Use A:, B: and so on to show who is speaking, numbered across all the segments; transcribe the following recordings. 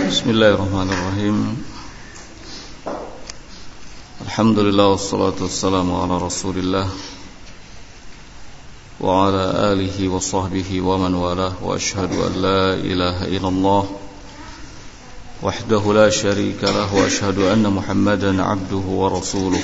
A: Bismillahirrahmanirrahim. Alhamdulillah wassalatu wassalamu ala Rasulillah wa ala alihi wa sahbihi wa man walah wa ashhadu an la ilaha illallah wahdahu la syarika lah wa ashhadu anna Muhammadan abduhu wa rasuluh.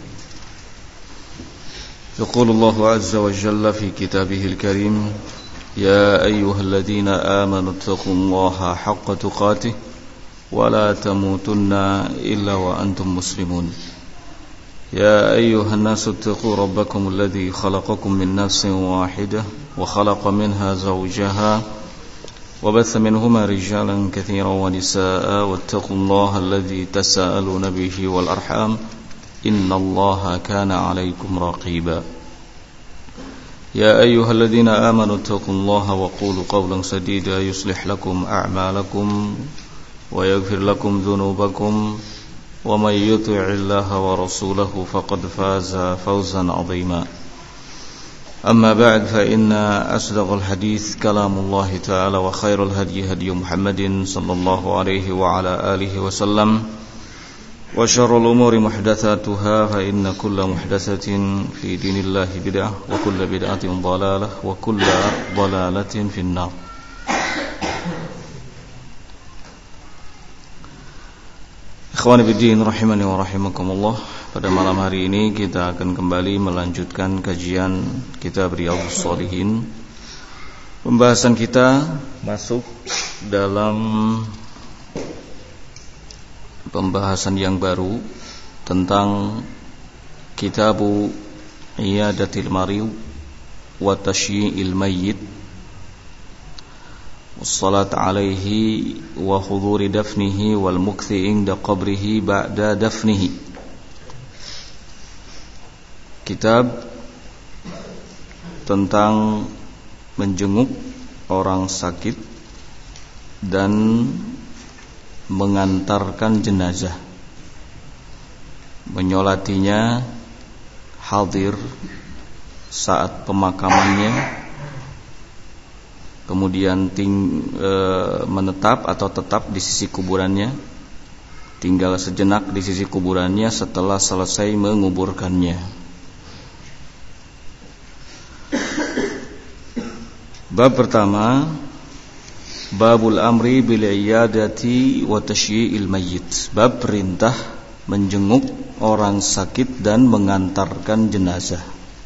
A: Yaqulu Allahu azza wa jalla fi kitabihil karim, ya ayyuhalladzina amanu taqullaha haqqa tuqatih ولا تموتن إلا وأنتم مسلمون يا أيها الناس اتقوا ربكم الذي خلقكم من نفس واحدة وخلق منها زوجها وبث منهما رجالا كثيرا ونساء واتقوا الله الذي تساءلون به والأرحام إن الله كان عليكم رقيبا يا أيها الذين آمنوا اتقوا الله وقولوا قولا سديدا يصلح لكم أعمالكم ويغفر لكم ذنوبكم ومن يطع الله ورسوله فقد فاز فوزا عظيما أما بعد فإن أصدق الحديث كلام الله تعالى وخير الهدي هدي محمد صلى الله عليه وعلى آله وسلم وشر الأمور محدثاتها فإن كل محدثة في دين الله بدعة وكل بدعة ضلالة وكل ضلالة في النار. Ikhwani biddin rahimani wa rahimakumullah. Pada malam hari ini kita akan kembali melanjutkan kajian kitab Riyadhus Shalihin. Pembahasan kita masuk dalam pembahasan yang baru tentang Kitabu Iyadatil Marid wa Tashyi'il Mayyit والصلاة عليه وحضور دفنه والمكث عند قبره بعد دفنه. Kitab tentang menjenguk orang sakit dan mengantarkan jenazah, menyolatinya, hadir saat pemakamannya, kemudian menetap atau tetap di sisi kuburannya, tinggal sejenak di sisi kuburannya setelah selesai menguburkannya. Bab pertama, Babul amri bil iyadati wa tashyi'il mayyit. Bab perintah menjenguk orang sakit dan mengantarkan jenazah.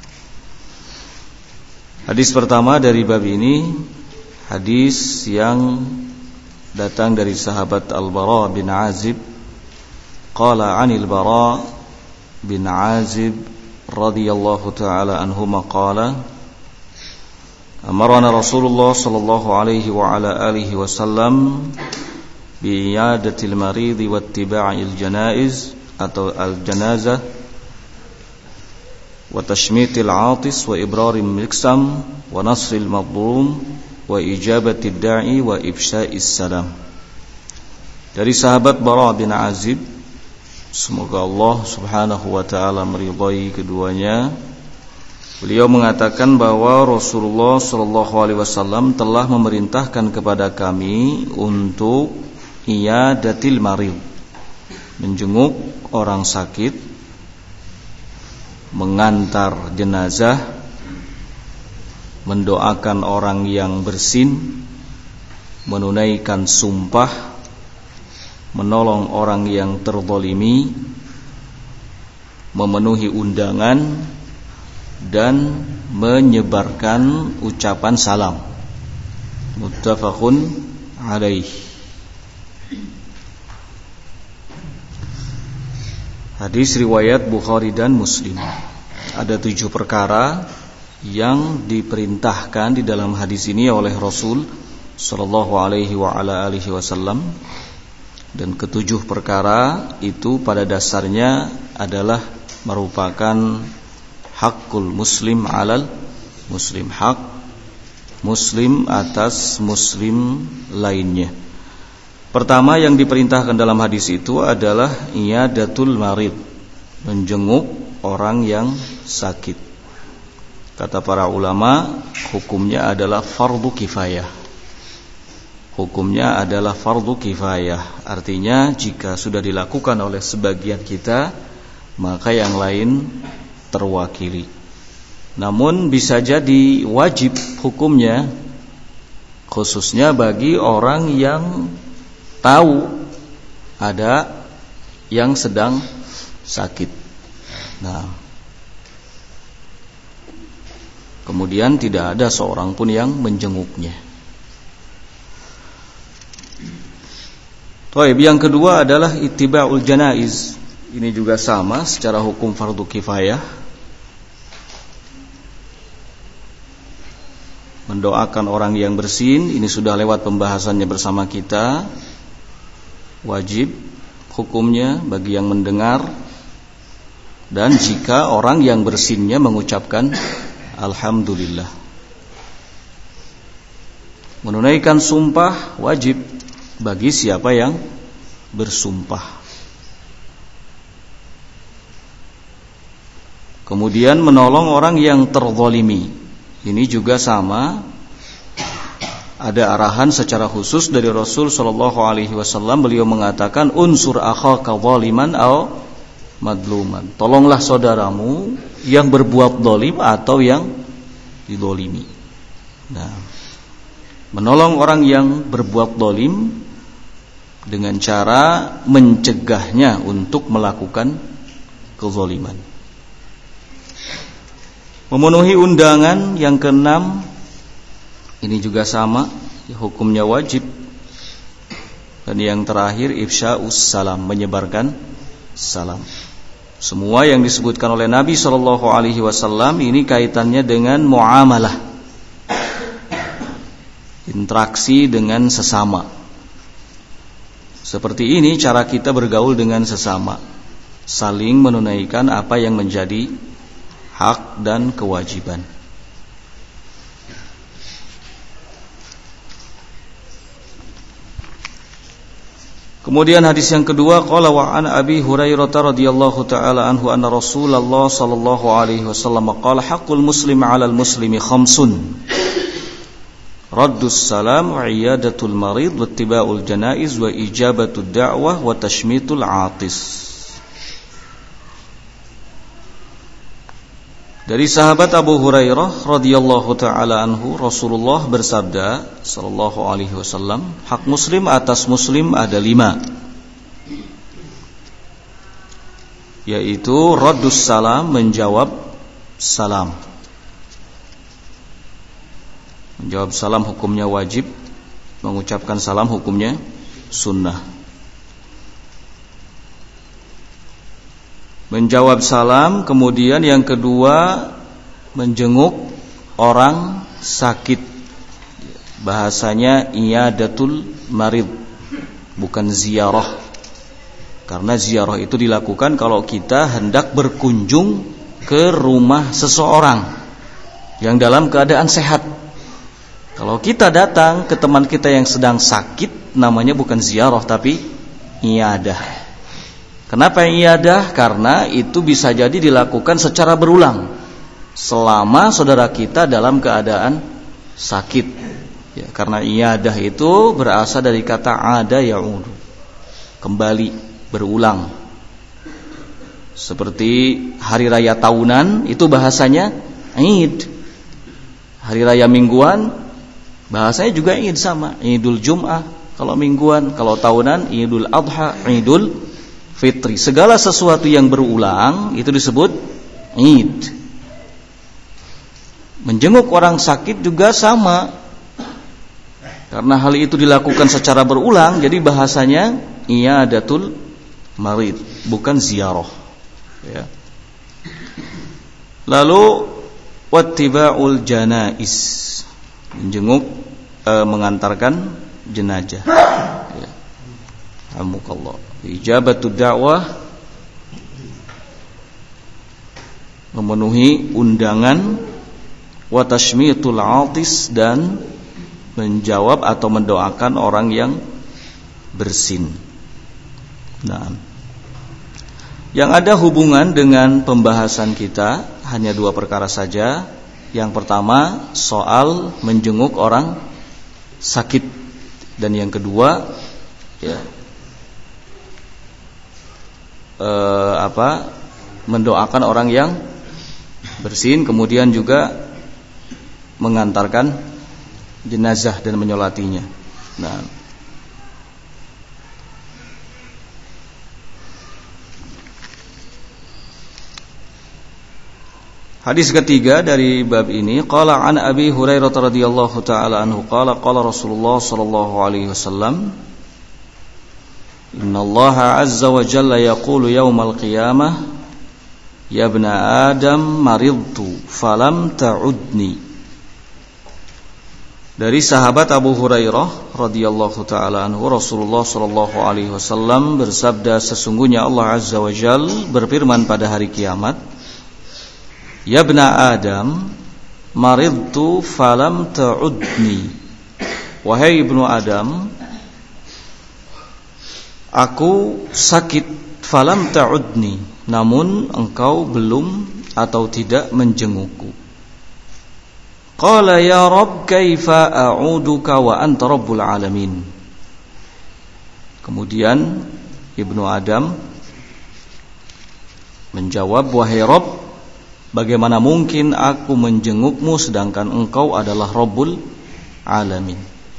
A: Hadis pertama dari bab ini, hadis yang datang dari sahabat Al-Bara bin Azib. Qala 'anil Bara bin Azib radhiyallahu ta'ala anhuma qala amarana Rasulullah sallallahu alaihi wa ala alihi wasallam bi iyadatil marid wa ittiba'il janaiz atau al-janazah wa tashmitil 'atis wa ibrarim miksam wa nasril madlum wa ijabatid da'i wa ifsya'is salam. Dari sahabat Bara bin Azib, semoga Allah subhanahu wa ta'ala meridhai keduanya, beliau mengatakan bahwa Rasulullah sallallahu alaihi wasallam telah memerintahkan kepada kami untuk iyadatil marid, menjenguk orang sakit, mengantar jenazah, mendoakan orang yang bersin, menunaikan sumpah, menolong orang yang terzalimi, memenuhi undangan, dan menyebarkan ucapan salam. Muttafaqun alaih. Hadis riwayat Bukhari dan Muslim. Ada 7 perkara yang diperintahkan di dalam hadis ini oleh Rasul sallallahu alaihi wa ala alihi wasallam, dan ke-7 perkara itu pada dasarnya adalah merupakan hakul muslim alal muslim, hak muslim atas muslim lainnya. Pertama yang diperintahkan dalam hadis itu adalah iyadatul marid, menjenguk orang yang sakit. Kata para ulama, hukumnya adalah fardu kifayah. hukumnya adalah fardu kifayah. Artinya jika sudah dilakukan oleh sebagian kita, maka yang lain terwakili. Namun bisa jadi wajib hukumnya, khususnya bagi orang yang tahu ada yang sedang sakit. Nah, kemudian tidak ada seorang pun yang menjenguknya. Baik, yang kedua adalah ittiba'ul janaiz. Ini juga sama secara hukum fardu kifayah. Mendoakan orang yang bersin, ini sudah lewat pembahasannya bersama kita. Wajib hukumnya bagi yang mendengar. Dan jika orang yang bersinnya mengucapkan alhamdulillah. Menunaikan sumpah wajib bagi siapa yang bersumpah. Kemudian menolong orang yang terzalimi. Ini juga sama. Ada arahan secara khusus dari Rasul sallallahu alaihi wasallam. Beliau mengatakan unsur akhaka zaliman aw madluman. Tolonglah saudaramu yang berbuat zalim atau yang dizalimi. Nah, menolong orang yang berbuat zalim dengan cara mencegahnya untuk melakukan kezaliman. Memenuhi undangan yang keenam, ini juga sama, hukumnya wajib. Dan yang terakhir ifsya'us salam, menyebarkan salam. Semua yang disebutkan oleh Nabi SAW ini kaitannya dengan muamalah, interaksi dengan sesama. Seperti ini cara kita bergaul dengan sesama, saling menunaikan apa yang menjadi hak dan kewajiban. Kemudian hadis yang kedua, qala wa an Abi Hurairah radhiyallahu taala anhu anna Rasulullah sallallahu alaihi wasallam qala haqqul muslimi 'alal muslimi khamsun. Raddus salam wa iyadatul marid wa ittiba'ul janaiz wa ijabatud da'wah wa tashmitul 'atis. Dari sahabat Abu Hurairah radhiyallahu taala anhu, Rasulullah bersabda sallallahu alaihi wasallam, hak muslim atas muslim ada 5, yaitu raddus salam, menjawab salam. Menjawab salam hukumnya wajib, mengucapkan salam hukumnya sunnah. Menjawab salam, kemudian yang kedua menjenguk orang sakit. Bahasanya iyadatul marid, bukan ziarah. Karena ziarah itu dilakukan kalau kita hendak berkunjung ke rumah seseorang yang dalam keadaan sehat. Kalau kita datang ke teman kita yang sedang sakit, namanya bukan ziarah tapi iyadah. Kenapa iyadah? Karena itu bisa jadi dilakukan secara berulang selama saudara kita dalam keadaan sakit. Ya, karena iyadah itu berasal dari kata ada ya'udu, kembali, berulang. Seperti hari raya tahunan itu bahasanya Id. Hari raya mingguan bahasanya juga Id, sama. Idul Jum'ah kalau mingguan, kalau tahunan Idul Adha, Idul Fitri. Segala sesuatu yang berulang itu disebut Id. Menjenguk orang sakit juga sama. Karena hal itu dilakukan secara berulang, jadi bahasanya iyadatul marid, bukan ziarah. Ya. Lalu wattiba'ul janaiz, menjenguk, mengantarkan jenazah. Ya. Alhamdulillah. Ijabatud da'wah, memenuhi undangan, wa tashmitul 'atis, dan menjawab atau mendoakan orang yang bersin. Nah, yang ada hubungan dengan pembahasan kita hanya 2 perkara saja. Yang pertama soal menjenguk orang sakit Dan yang kedua, ya, mendoakan orang yang bersin, kemudian juga mengantarkan jenazah dan menyolatinya. Nah, hadis ketiga dari bab ini, qala an Abi Hurairah radhiyallahu taala anhu qala qala Rasulullah sallallahu alaihi wasallam, innallaha azza wa jalla yaqulu yaumal qiyamah, ya ibna adam maridtu falam ta'udni. Dari sahabat Abu Hurairah radhiyallahu taala anhu, Rasulullah sallallahu alaihi wasallam bersabda, sesungguhnya Allah azza wa jalla berfirman pada hari kiamat, ya ibna Adam maridtu falam ta'udni. Wahai ibnu Adam, aku sakit, falam ta'udni, namun engkau belum atau tidak menjengukku. Qala ya Rabb kaifa a'uduka wa anta rabbul alamin. Kemudian ibnu Adam menjawab, wahai Rabb, bagaimana mungkin aku menjengukmu sedangkan engkau adalah Rabbul Alamin.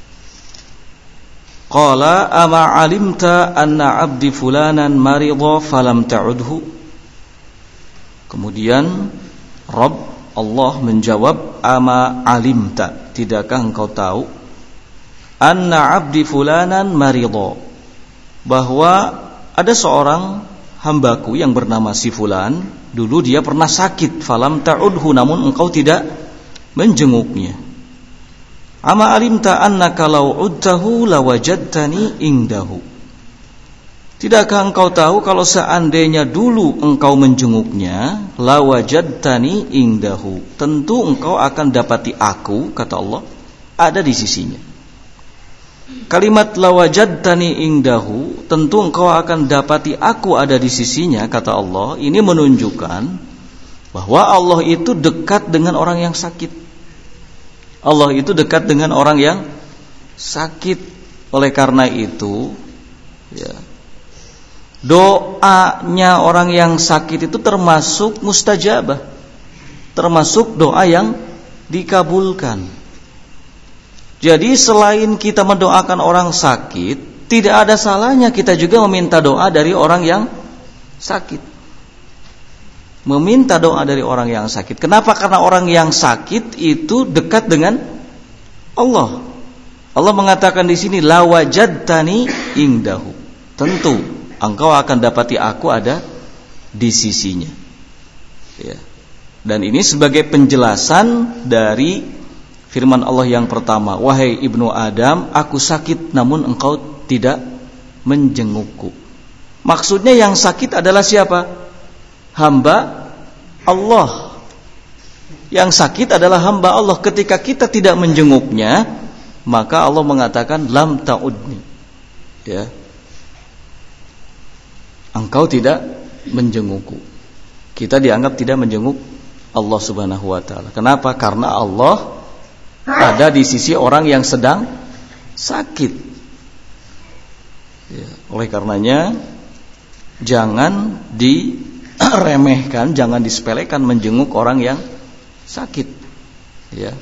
A: Qala ama alimta anna abdi fulanan marida falam ta'udhu. Kemudian Rabb Allah menjawab, ama alimta, tidakkah engkau tahu, anna abdi fulanan marida, bahwa ada seorang hambaku yang bernama si fulan, dulu dia pernah sakit, falam ta'udhu, namun engkau tidak menjenguknya. Ama alimta annaka law udtahu lawajadtani indahu. Tidakkah engkau tahu kalau seandainya dulu engkau menjenguknya, lawajadtani indahu, tentu engkau akan dapati aku, kata Allah, ada di sisinya. Kalimat lawajadtani indahu, tentu engkau akan dapati aku ada di sisinya, kata Allah, ini menunjukkan bahwa Allah itu dekat dengan orang yang sakit. Allah itu dekat dengan orang yang sakit. Oleh karena itu, ya, doanya orang yang sakit itu termasuk mustajabah, termasuk doa yang dikabulkan. Jadi selain kita mendoakan orang sakit, tidak ada salahnya kita juga meminta doa dari orang yang sakit. Meminta doa dari orang yang sakit. Kenapa? Karena orang yang sakit itu dekat dengan Allah. Allah mengatakan di sini, la wajadtani indahu. Tentu engkau akan dapati aku ada di sisinya. Ya. Dan ini sebagai penjelasan dari firman Allah yang pertama, wahai ibnu Adam, aku sakit namun engkau tidak menjengukku. Maksudnya yang sakit adalah siapa? Hamba Allah. Yang sakit adalah hamba Allah. Ketika kita tidak menjenguknya, maka Allah mengatakan lam ta'udni. Ya. Engkau tidak menjengukku. Kita dianggap tidak menjenguk Allah subhanahu wa ta'ala. Kenapa? Karena Allah ada di sisi orang yang sedang sakit. Ya, oleh karenanya jangan diremehkan, jangan disepelekan menjenguk orang yang sakit. Ya.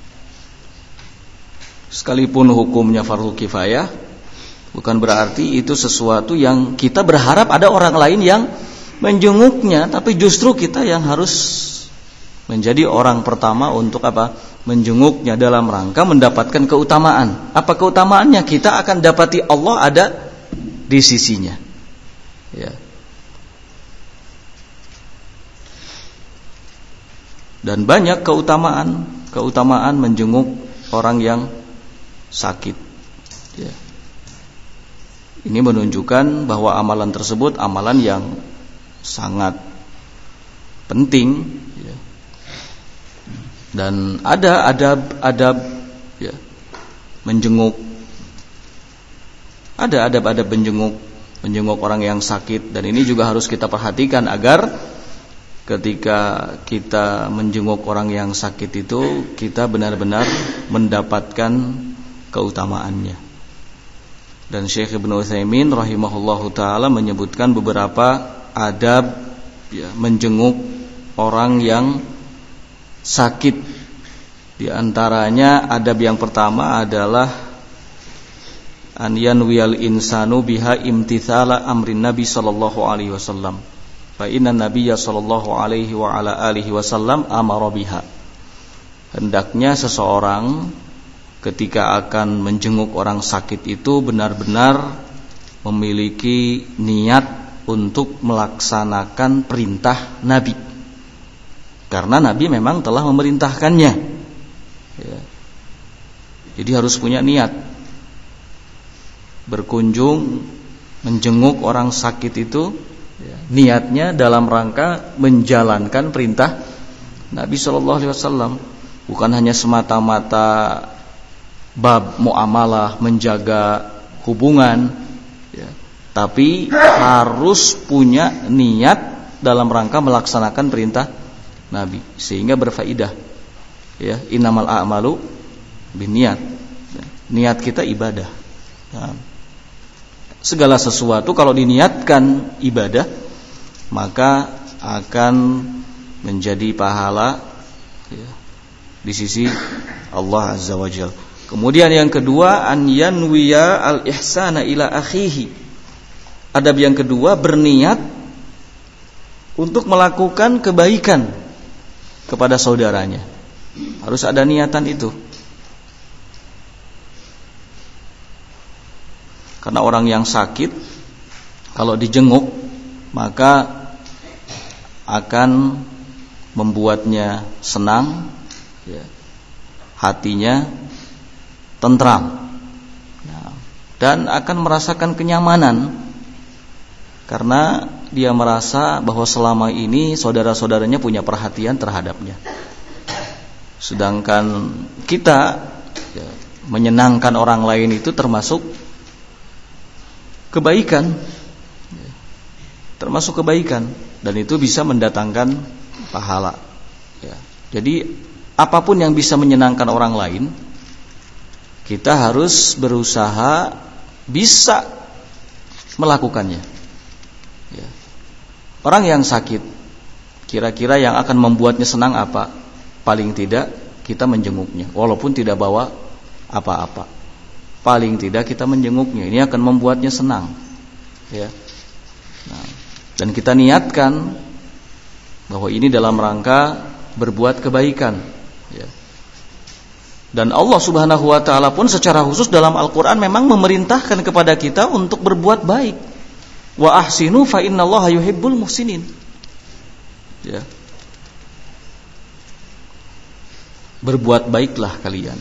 A: Sekalipun hukumnya fardu kifayah, bukan berarti itu sesuatu yang kita berharap ada orang lain yang menjenguknya, tapi justru kita yang harus menjadi orang pertama untuk apa? Menjenguknya dalam rangka mendapatkan keutamaan. Apa keutamaannya? Kita akan dapati Allah ada di sisinya. Ya. Dan banyak keutamaan menjenguk orang yang sakit. Ya. Ini menunjukkan bahwa amalan tersebut amalan yang sangat penting, ya. Dan ada adab ya, menjenguk. Ada adab menjenguk orang yang sakit, dan ini juga harus kita perhatikan agar ketika kita menjenguk orang yang sakit itu kita benar-benar mendapatkan keutamaannya. Dan Syekh Ibnu Utsaimin rahimahullahu taala menyebutkan beberapa adab menjenguk orang yang sakit. Di antaranya adab yang pertama adalah an yanwiyal insanu biha imtithala amrin Nabi sallallahu alaihi wasallam. Fa inna Nabiyya sallallahu alaihi wa ala alihi wasallam amara biha. Hendaknya seseorang ketika akan menjenguk orang sakit itu benar-benar memiliki niat untuk melaksanakan perintah Nabi, karena Nabi memang telah memerintahkannya ya. Jadi harus punya niat berkunjung menjenguk orang sakit itu ya, niatnya dalam rangka menjalankan perintah Nabi sallallahu alaihi wasallam, bukan hanya semata-mata bab muamalah, menjaga hubungan ya, tapi harus punya niat dalam rangka melaksanakan perintah Nabi sehingga berfaedah ya. Innamal a'malu binniyat, niat kita ibadah ya. Segala sesuatu kalau diniatkan ibadah maka akan menjadi pahala ya, di sisi Allah azza wajalla. Kemudian yang kedua, an yanwiya al-ihsana ila akhihi. Adab yang kedua, berniat untuk melakukan kebaikan kepada saudaranya. Harus ada niatan itu. Karena orang yang sakit kalau dijenguk maka akan membuatnya senang ya, hatinya tentram dan akan merasakan kenyamanan karena dia merasa bahwa selama ini saudara-saudaranya punya perhatian terhadapnya. Sedangkan kita ya, menyenangkan orang lain itu termasuk kebaikan ya, termasuk kebaikan dan itu bisa mendatangkan pahala ya. Jadi apapun yang bisa menyenangkan orang lain kita harus berusaha bisa melakukannya ya. Orang yang sakit kira-kira yang akan membuatnya senang apa? Paling tidak kita menjenguknya walaupun tidak bawa apa-apa. Paling tidak kita menjenguknya, ini akan membuatnya senang ya. Nah, dan kita niatkan bahwa ini dalam rangka berbuat kebaikan ya. Dan Allah subhanahu wa ta'ala pun secara khusus dalam Al-Quran memang memerintahkan kepada kita untuk berbuat baik. Wa ahsinu fa innallaha yuhibbul muhsinin ya. Berbuat baiklah kalian.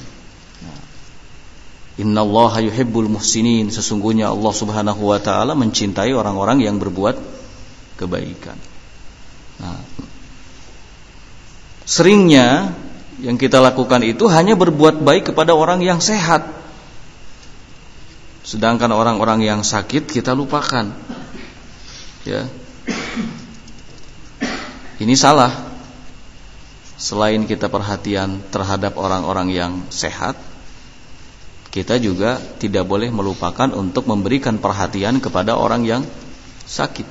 A: Innallaha yuhibbul muhsinin, sesungguhnya Allah subhanahu wa ta'ala mencintai orang-orang yang berbuat kebaikan. Nah, seringnya yang kita lakukan itu hanya berbuat baik kepada orang yang sehat, sedangkan orang-orang yang sakit kita lupakan ya. Ini salah. Selain kita perhatian terhadap orang-orang yang sehat, kita juga tidak boleh melupakan untuk memberikan perhatian kepada orang yang sakit.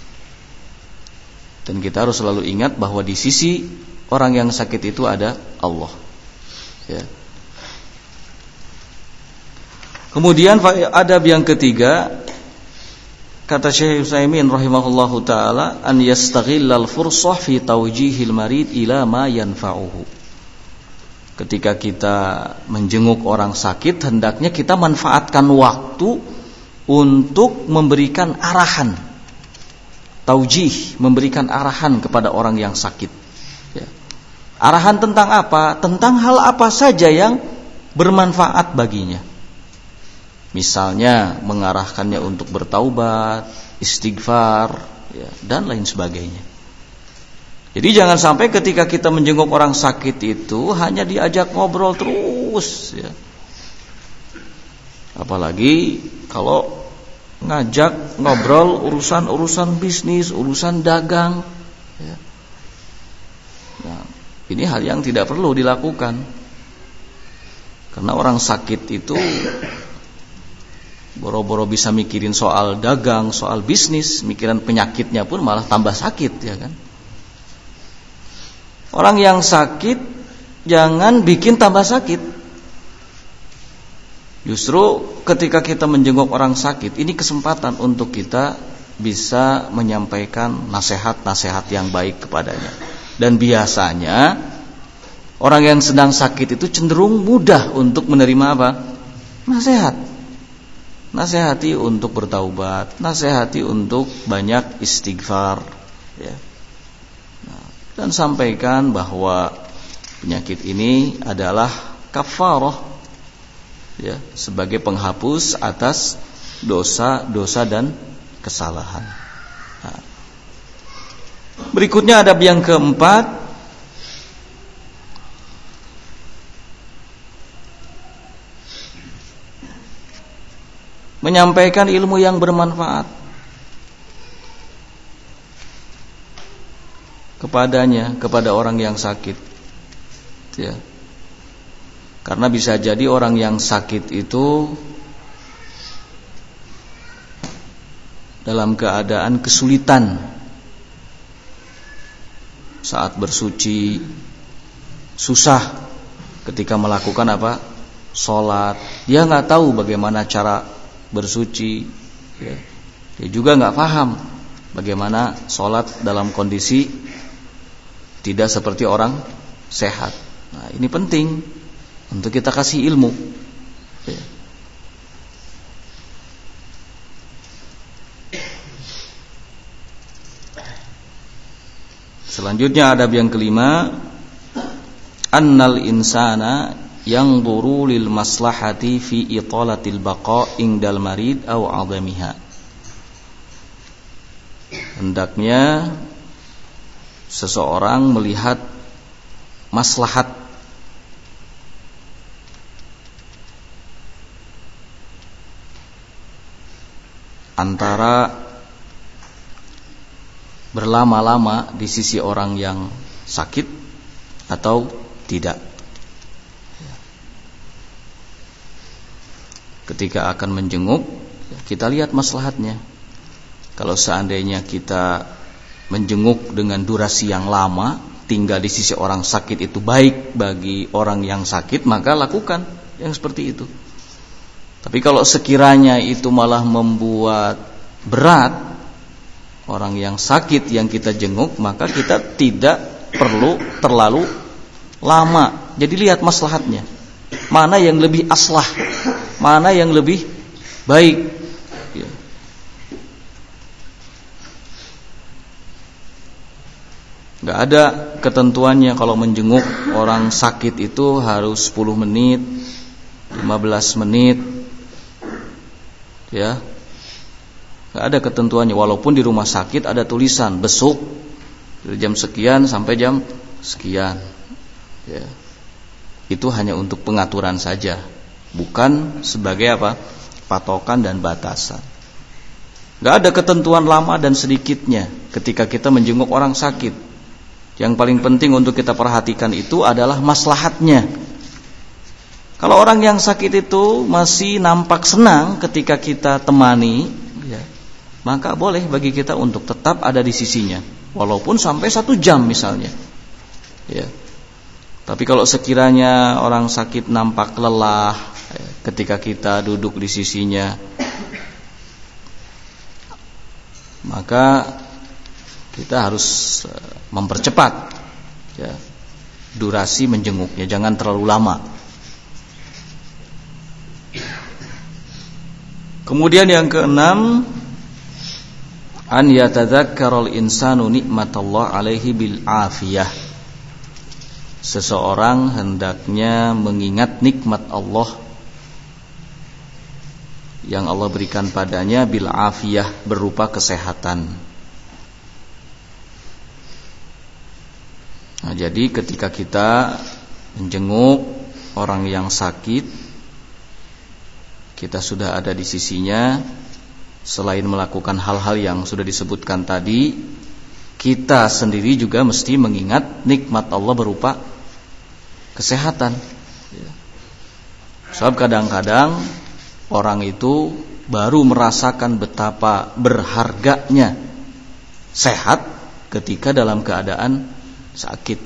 A: Dan kita harus selalu ingat bahwa di sisi orang yang sakit itu ada Allah ya. Kemudian adab yang ketiga, kata Syekh Utsaimin rahimahullahu taala, an yastaghillal fursah fi tawjihil marid ila ma yanfa'uhu. Ketika kita menjenguk orang sakit, hendaknya kita manfaatkan waktu untuk memberikan arahan, taujih, memberikan arahan kepada orang yang sakit ya. Arahan tentang apa? Tentang hal apa saja yang bermanfaat baginya. Misalnya mengarahkannya untuk bertaubat, istighfar ya, dan lain sebagainya. Jadi jangan sampai ketika kita menjenguk orang sakit itu hanya diajak ngobrol terus ya. Apalagi kalau ngajak ngobrol urusan bisnis, urusan dagang ya. Nah, ini hal yang tidak perlu dilakukan. Karena orang sakit itu Boro-boro bisa mikirin soal dagang, soal bisnis, mikiran penyakitnya pun malah tambah sakit, ya kan? Orang yang sakit jangan bikin tambah sakit. Justru ketika kita menjenguk orang sakit, ini kesempatan untuk kita bisa menyampaikan nasihat-nasihat yang baik kepadanya. Dan biasanya orang yang sedang sakit itu cenderung mudah untuk menerima apa? Nasihat. Nasihati untuk bertaubat, nasihati untuk banyak istighfar, ya. Dan sampaikan bahwa penyakit ini adalah kafarah, ya, sebagai penghapus atas dosa-dosa dan kesalahan. Nah, berikutnya adab yang keempat, menyampaikan ilmu yang bermanfaat kepadanya, kepada orang yang sakit, ya. Karena bisa jadi orang yang sakit itu dalam keadaan kesulitan saat bersuci, susah ketika melakukan apa? Sholat. Dia nggak tahu bagaimana cara bersuci, ya. Dia juga nggak paham bagaimana sholat dalam kondisi tidak seperti orang sehat. Nah, ini penting untuk kita kasih ilmu, ya. Selanjutnya adab yang kelima, annal insana yang duru lil maslahati fi italatil baqa indal marid aw adamiha. Hendaknya seseorang melihat maslahat antara berlama-lama di sisi orang yang sakit atau tidak. Ketika akan menjenguk, kita lihat maslahatnya. Kalau seandainya kita menjenguk dengan durasi yang lama, tinggal di sisi orang sakit itu baik bagi orang yang sakit, maka lakukan yang seperti itu. Tapi kalau sekiranya itu malah membuat berat orang yang sakit yang kita jenguk, maka kita tidak perlu terlalu lama. Jadi lihat maslahatnya, mana yang lebih aslah, mana yang lebih baik, ya. Gak ada ketentuannya kalau menjenguk orang sakit itu harus 10 menit, 15 menit, ya. Gak ada ketentuannya. Walaupun di rumah sakit ada tulisan besuk dari jam sekian sampai jam sekian, ya. Itu hanya untuk pengaturan saja, bukan sebagai apa? Patokan dan batasan. Gak ada ketentuan lama dan sedikitnya ketika kita menjenguk orang sakit. Yang paling penting untuk kita perhatikan itu adalah maslahatnya. Kalau orang yang sakit itu masih nampak senang ketika kita temani, ya, maka boleh bagi kita untuk tetap ada di sisinya, walaupun sampai 1 jam misalnya, ya. Tapi kalau sekiranya orang sakit nampak lelah, ya, ketika kita duduk di sisinya, maka kita harus mempercepat, ya, durasi menjenguknya, jangan terlalu lama. Kemudian yang keenam, an yatadzakkarul insanu nikmatallah alaihi bil afiyah. Seseorang hendaknya mengingat nikmat Allah yang Allah berikan padanya bil afiyah, berupa kesehatan. Nah, jadi ketika kita menjenguk orang yang sakit, kita sudah ada di sisinya. Selain melakukan hal-hal yang sudah disebutkan tadi, kita sendiri juga mesti mengingat nikmat Allah berupa kesehatan. Sebab kadang-kadang orang itu baru merasakan betapa berharganya sehat ketika dalam keadaan sakit.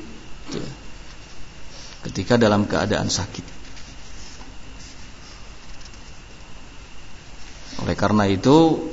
A: Ketika dalam keadaan sakit. Oleh karena itu,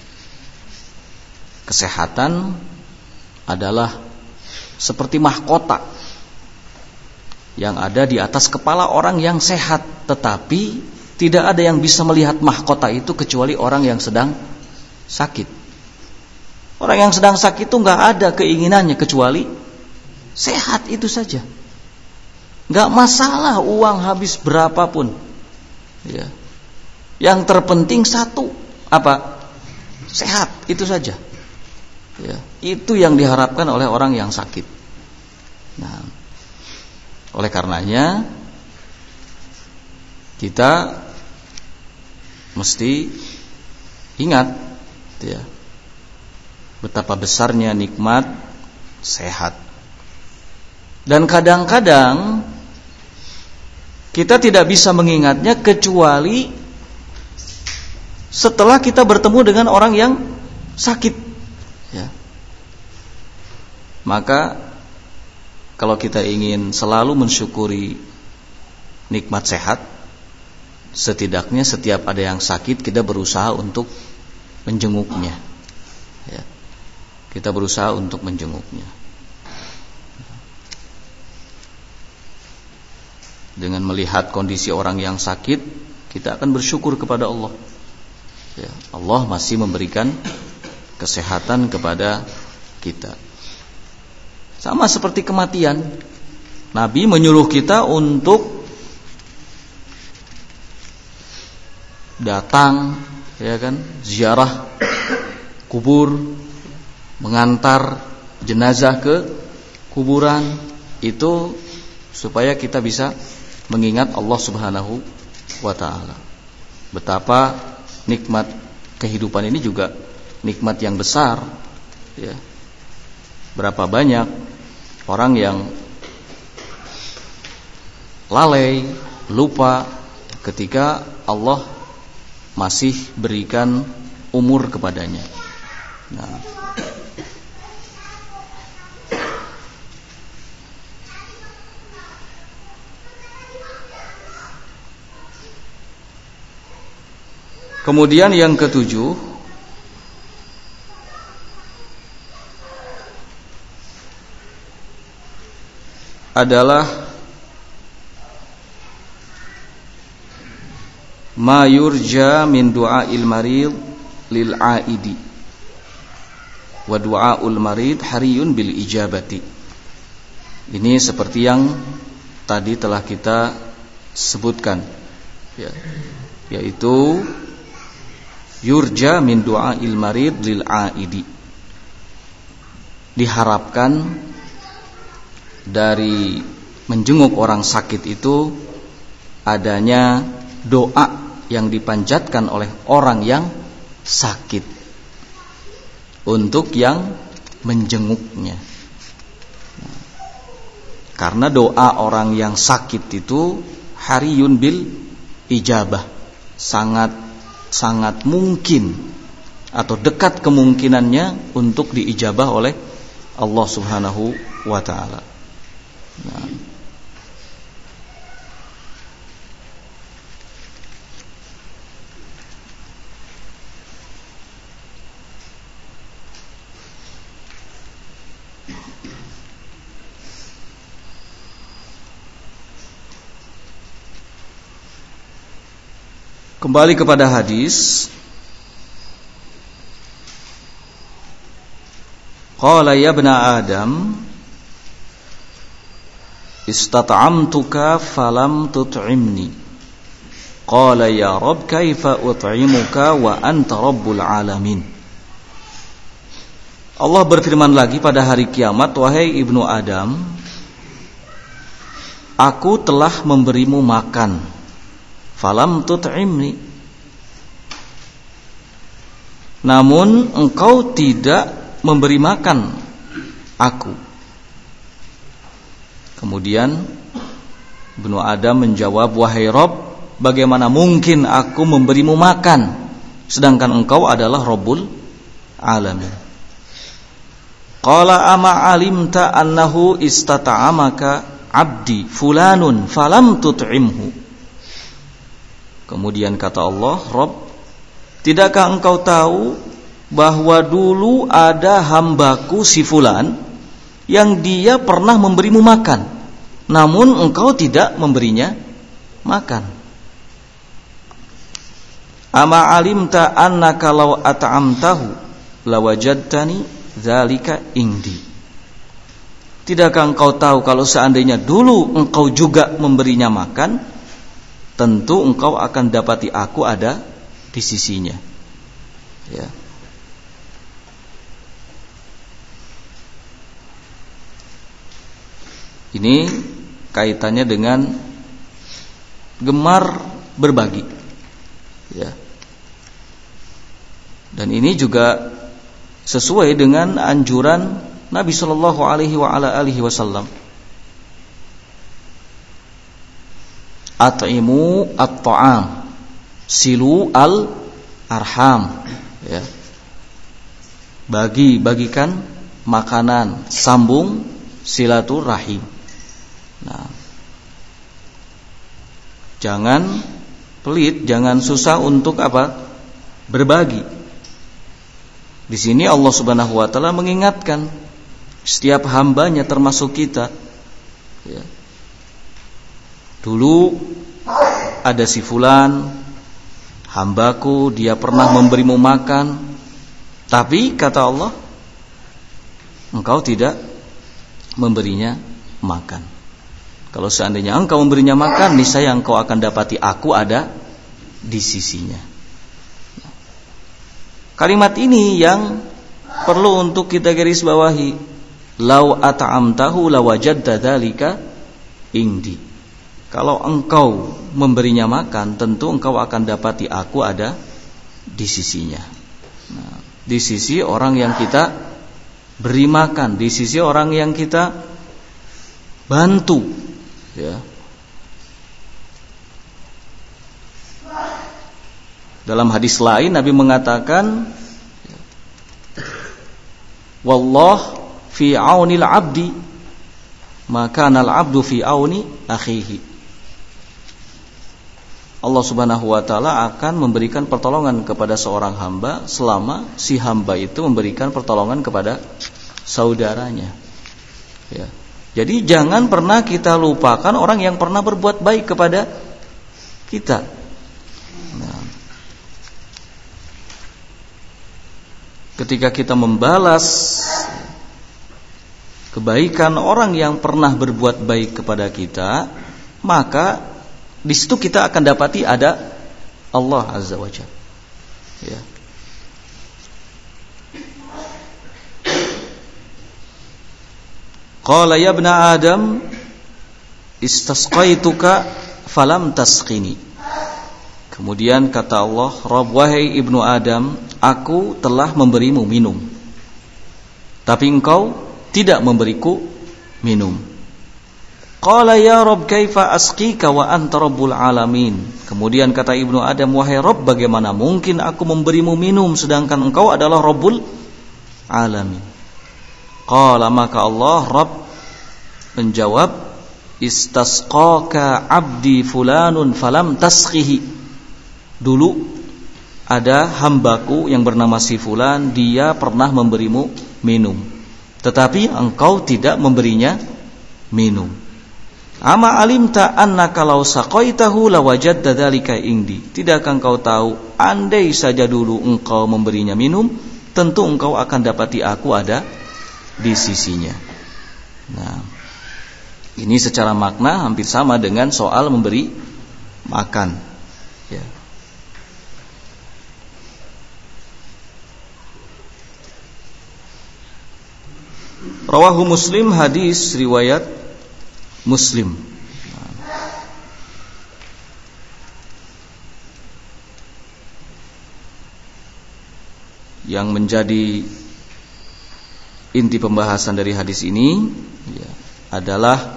A: kesehatan adalah seperti mahkota yang ada di atas kepala orang yang sehat, tetapi tidak ada yang bisa melihat mahkota itu kecuali orang yang sedang sakit. Orang yang sedang sakit itu gak ada keinginannya kecuali sehat, itu saja. Gak masalah uang habis berapapun, ya. Yang terpenting satu, apa? Sehat, itu saja, ya. Itu yang diharapkan oleh orang yang sakit. Nah, oleh karenanya kita mesti ingat, ya, betapa besarnya nikmat sehat. Dan kadang-kadang kita tidak bisa mengingatnya kecuali setelah kita bertemu dengan orang yang sakit, ya. Maka kalau kita ingin selalu mensyukuri nikmat sehat, setidaknya setiap ada yang sakit kita berusaha untuk menjenguknya, ya. Kita berusaha untuk menjenguknya. Dengan melihat kondisi orang yang sakit, kita akan bersyukur kepada Allah, ya. Allah masih memberikan kesehatan kepada kita. Sama seperti kematian, Nabi menyuruh kita untuk datang, ya kan, ziarah kubur, mengantar jenazah ke kuburan, itu supaya kita bisa mengingat Allah Subhanahu wa ta'ala. Betapa nikmat kehidupan ini juga nikmat yang besar, ya. Berapa banyak orang yang lalai, lupa ketika Allah masih berikan umur kepadanya. Nah, kemudian yang ketujuh adalah ma yurja min du'ail marid lil aidi wa du'aul marid hariyun bil ijabati. Ini seperti yang tadi telah kita sebutkan, ya, yaitu yurja min du'ail marid lil aidi. Diharapkan dari menjenguk orang sakit itu adanya doa yang dipanjatkan oleh orang yang sakit untuk yang menjenguknya. Karena doa orang yang sakit itu hariyun bil ijabah, sangat mungkin atau dekat kemungkinannya untuk diijabah oleh Allah Subhanahu wa ta'ala. Nah, kembali kepada hadis, qala ya ibna Adam istat'amtuka falam tut'imni. Qala ya Rabb kaifa ut'imuka wa anta rabbul alamin. Allah berfirman lagi pada hari kiamat, wahai ibnu Adam, aku telah memberimu makan, falam tut'imni, namun engkau tidak memberi makan aku. Kemudian Ibnu Adam menjawab, wahai Rabb, bagaimana mungkin aku memberimu makan sedangkan engkau adalah Rabbul Alamin. Qala ama alimta annahu istata'amaka abdi fulanun falam tut'imhu. Kemudian kata Allah, Rabb, tidakkah engkau tahu bahwa dulu ada hambaku si fulan yang dia pernah memberimu makan, namun engkau tidak memberinya makan. Ama alimta annaka law at'amtahu lawajadtani dzalika indi. Tidakkah engkau tahu kalau seandainya dulu engkau juga memberinya makan, tentu engkau akan dapati aku ada di sisinya. Ya. Ini kaitannya dengan gemar berbagi. Ya. Dan ini juga sesuai dengan anjuran Nabi sallallahu alaihi wasallam. At'imu at-ta'am, silu al-arham. Ya. Bagikan makanan, sambung silaturahim. Nah, jangan pelit, jangan susah untuk apa? Berbagi. Di sini Allah Subhanahu wa taala mengingatkan setiap hambanya termasuk kita. Ya. Dulu ada si fulan, hambaku, dia pernah memberimu makan, tapi kata Allah, engkau tidak memberinya makan. Kalau seandainya engkau memberinya makan, niscaya engkau akan dapati aku ada di sisinya. Kalimat ini yang perlu untuk kita garis bawahi. Lau at'amtahu lawajadta dzalika indi. Kalau engkau memberinya makan, tentu engkau akan dapati aku ada di sisinya. Nah, di sisi orang yang kita beri makan, di sisi orang yang kita bantu, ya. Dalam hadis lain Nabi mengatakan, wallah fi aunil abdi maka nal abdu fi auni akhihi. Allah Subhanahu wa taala akan memberikan pertolongan kepada seorang hamba selama si hamba itu memberikan pertolongan kepada saudaranya. Ya. Jadi jangan pernah kita lupakan orang yang pernah berbuat baik kepada kita. Nah, ketika kita membalas kebaikan orang yang pernah berbuat baik kepada kita, maka di situ kita akan dapati ada Allah Azza wa Jalla. Ya. Qala ya ibna Adam istasqaituka falam tasqini. Kemudian kata Allah, Rabb, wahai ibnu Adam, aku telah memberimu minum, tapi engkau tidak memberiku minum. Qala ya Rabb kaifa asqika wa anta rabbul alamin. Kemudian kata ibnu Adam, wahai Rabb, bagaimana mungkin aku memberimu minum sedangkan engkau adalah Rabbul alamin. Qala, maka Allah Rabb menjawab, istasqaka abdi fulanun falam tasqihi. Dulu ada hambaku yang bernama si fulan, dia pernah memberimu minum, tetapi engkau tidak memberinya minum. Ama alimta annaka law saqaitahu lawajadta dzalika indi. Tidakkah engkau tahu, andai saja dulu engkau memberinya minum, tentu engkau akan dapati aku ada di sisinya. Nah, ini secara makna hampir sama dengan soal memberi makan. Ya. Rawahu Muslim, hadis riwayat Muslim. Yang menjadi inti pembahasan dari hadis ini ya, adalah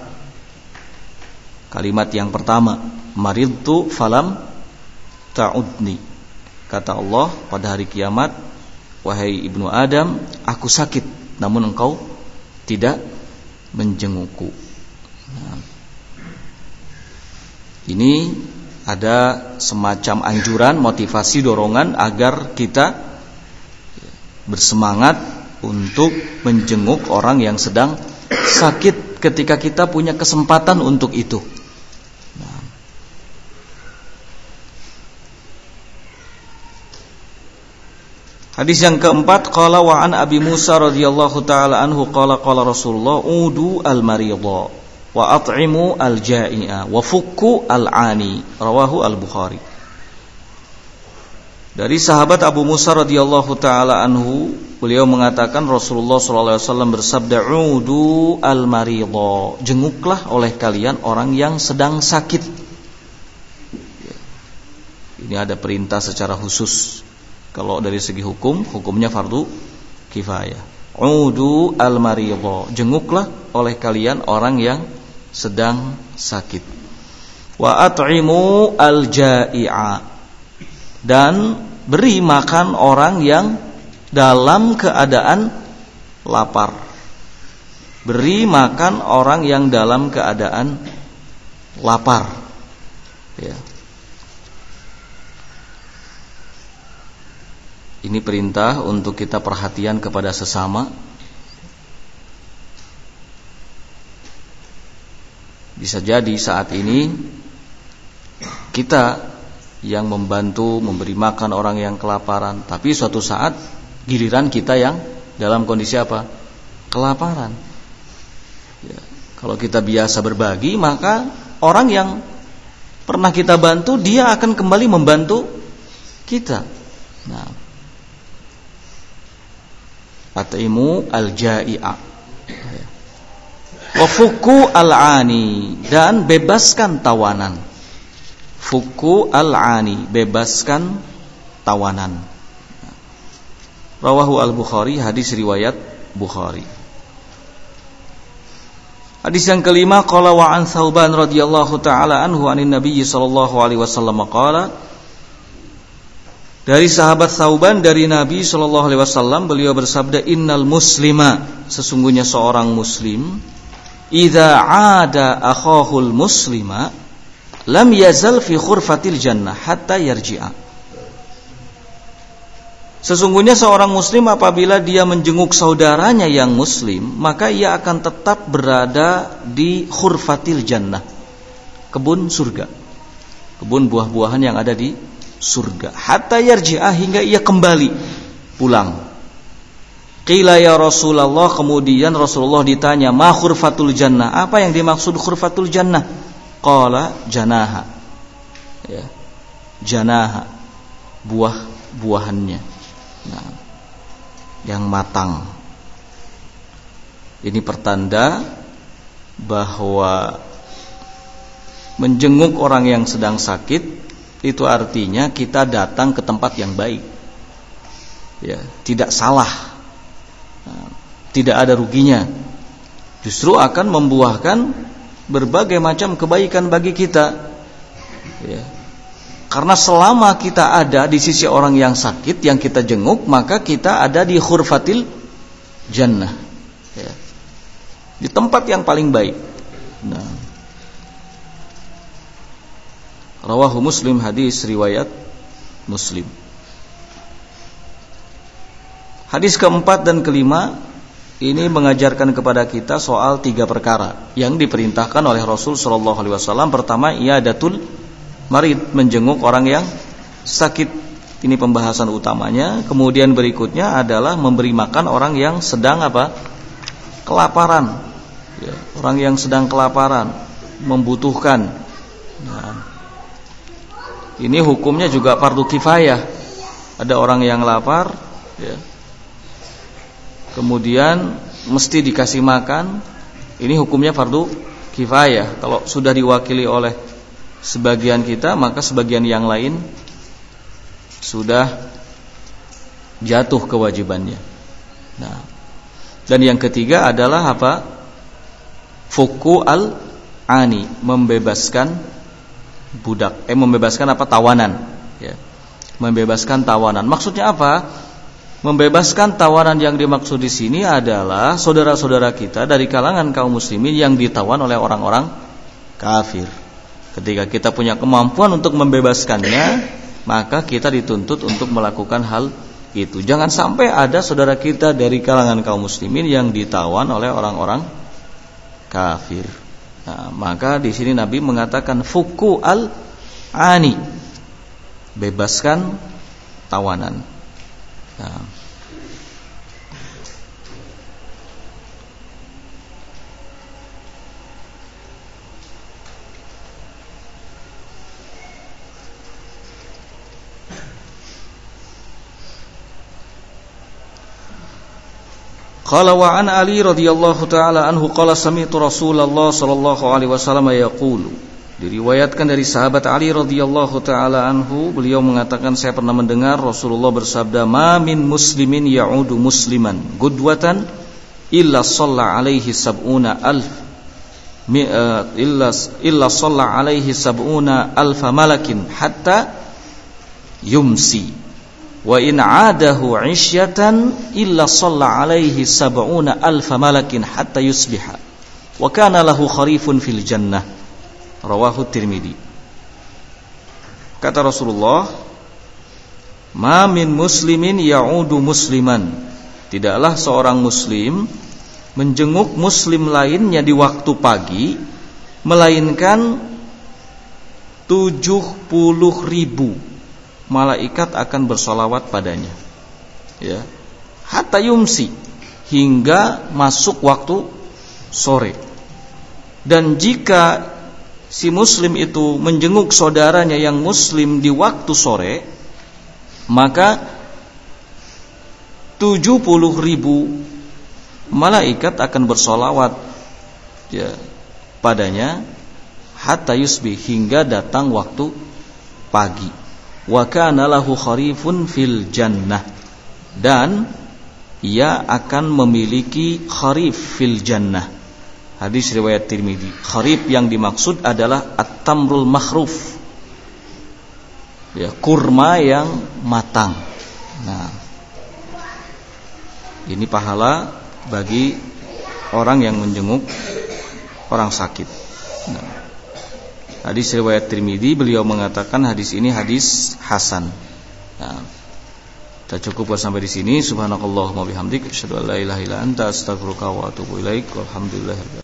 A: kalimat yang pertama, maridtu falam ta'udni. Kata Allah pada hari kiamat, wahai ibnu Adam, aku sakit, namun engkau tidak menjengukku. Nah, ini ada semacam anjuran, motivasi, dorongan agar kita bersemangat untuk menjenguk orang yang sedang sakit ketika kita punya kesempatan untuk itu. Nah, hadis yang keempat, qala wa an Abi Musa radhiyallahu taala anhu qala qala Rasulullah udu al-maridha wa at'imu al-ja'i'a wa fukku al-'ani, rawahu al-Bukhari. Dari sahabat Abu Musa radhiyallahu taala anhu, beliau mengatakan Rasulullah sallallahu alaihi wasallam bersabda, udu al-maridha, jenguklah oleh kalian orang yang sedang sakit. Ini ada perintah secara khusus. Kalau dari segi hukumnya fardu kifayah. Udu al-maridha, jenguklah oleh kalian orang yang sedang sakit. Wa at'imu al-ja'i'a, dan beri makan orang yang dalam keadaan lapar. Beri makan orang yang dalam keadaan lapar. Ya. Ini perintah untuk kita perhatian kepada sesama. Bisa jadi saat ini kita yang membantu memberi makan orang yang kelaparan, tapi suatu saat giliran kita yang dalam kondisi apa? Kelaparan. Ya, kalau kita biasa berbagi, maka orang yang pernah kita bantu, dia akan kembali membantu kita. Nah, at'imu al-ja'i'a wa fukku al-'ani, dan bebaskan tawanan. Fukku al-'ani, bebaskan tawanan. Rawahu al-Bukhari, hadis riwayat Bukhari. Hadis yang kelima, qala wa an Thauban radhiyallahu taala anhu anin Nabi sallallahu alaihi wasallam qala, dari sahabat Thauban dari Nabi sallallahu alaihi wasallam, beliau bersabda, innal muslima, sesungguhnya seorang muslim, idza 'ada akhahul muslima lam yazal fi khurfatil jannah hatta yarji'a. Sesungguhnya seorang muslim apabila dia menjenguk saudaranya yang muslim, maka ia akan tetap berada di khurfatil jannah, kebun surga, kebun buah-buahan yang ada di surga, hatta yarji'a, hingga ia kembali pulang. Qila ya Rasulullah, kemudian Rasulullah ditanya, ma khurfatul jannah, apa yang dimaksud khurfatul jannah? Qala janaha, ya, janaha, buah-buahannya, nah, yang matang. Ini pertanda bahwa menjenguk orang yang sedang sakit itu artinya kita datang ke tempat yang baik, ya, tidak salah, tidak ada ruginya, justru akan membuahkan berbagai macam kebaikan bagi kita, ya. Karena selama kita ada di sisi orang yang sakit yang kita jenguk, maka kita ada di khurfatil jannah, ya, di tempat yang paling baik. Nah, rawahu Muslim, hadis riwayat Muslim. Hadis keempat dan kelima ini mengajarkan kepada kita soal 3 perkara yang diperintahkan oleh Rasul sallallahu alaihi wasallam. Pertama, i'adatul marid, menjenguk orang yang sakit. Ini pembahasan utamanya. Kemudian berikutnya adalah memberi makan orang yang sedang apa? Kelaparan. Ya, orang yang sedang kelaparan, membutuhkan. Nah, ini hukumnya juga fardu kifayah. Ada orang yang lapar, ya, kemudian mesti dikasih makan, ini hukumnya fardu kifayah. Kalau sudah diwakili oleh sebagian kita, maka sebagian yang lain sudah jatuh kewajibannya. Nah, dan yang ketiga adalah apa? Fuku al-'ani, membebaskan budak, membebaskan apa? Tawanan, ya. membebaskan tawanan. Maksudnya apa? Membebaskan tawanan yang dimaksud di sini adalah saudara-saudara kita dari kalangan kaum muslimin yang ditawan oleh orang-orang kafir. Ketika kita punya kemampuan untuk membebaskannya, maka kita dituntut untuk melakukan hal itu. Jangan sampai ada saudara kita dari kalangan kaum muslimin yang ditawan oleh orang-orang kafir. Nah, maka di sini Nabi mengatakan fuku al-ani, bebaskan tawanan. Nah. Qala wa an Ali radhiyallahu taala anhu qala sami'tu Rasulullah sallallahu alaihi wasallam yaqulu. Diriwayatkan dari sahabat Ali radhiyallahu taala anhu, beliau mengatakan saya pernah mendengar Rasulullah bersabda, "Ma min muslimin ya'udu musliman gudwatan illa shalla alaihi sab'una alf illa shalla alaihi sab'una alf malakin hatta yumsi." Wa in 'adahu 'isyatan illa shalla alaihi sab'una alfa malakin hatta yusbiha wa kana lahu kharifun fil jannah. Rawahu Tirmidzi. Kata Rasulullah, ma min muslimin ya'udu musliman, tidaklah seorang muslim menjenguk muslim lainnya di waktu pagi melainkan 70.000 malaikat akan bersolawat padanya, ya, hatta yumsi, hingga masuk waktu sore. Dan jika si muslim itu menjenguk saudaranya yang muslim di waktu sore, maka 70.000 malaikat akan bersolawat, ya, padanya hatta yusbih, hingga datang waktu pagi. Wa kana lahu kharifun fil jannah, dan ia akan memiliki kharif fil jannah. Hadis riwayat Tirmidzi. Kharif yang dimaksud adalah at-tamrul makhruf, ya, kurma yang matang. Nah, ini pahala bagi orang yang menjenguk orang sakit. Nah, hadis riwayat Tirmidzi, beliau mengatakan hadis ini hadis hasan. Nah, kita cukupkan sampai di sini. Subhanakallahumma bihamdik, asyhadu an la ilaha illa anta, astaghfiruka wa atubu ilaik. Walhamdulillah.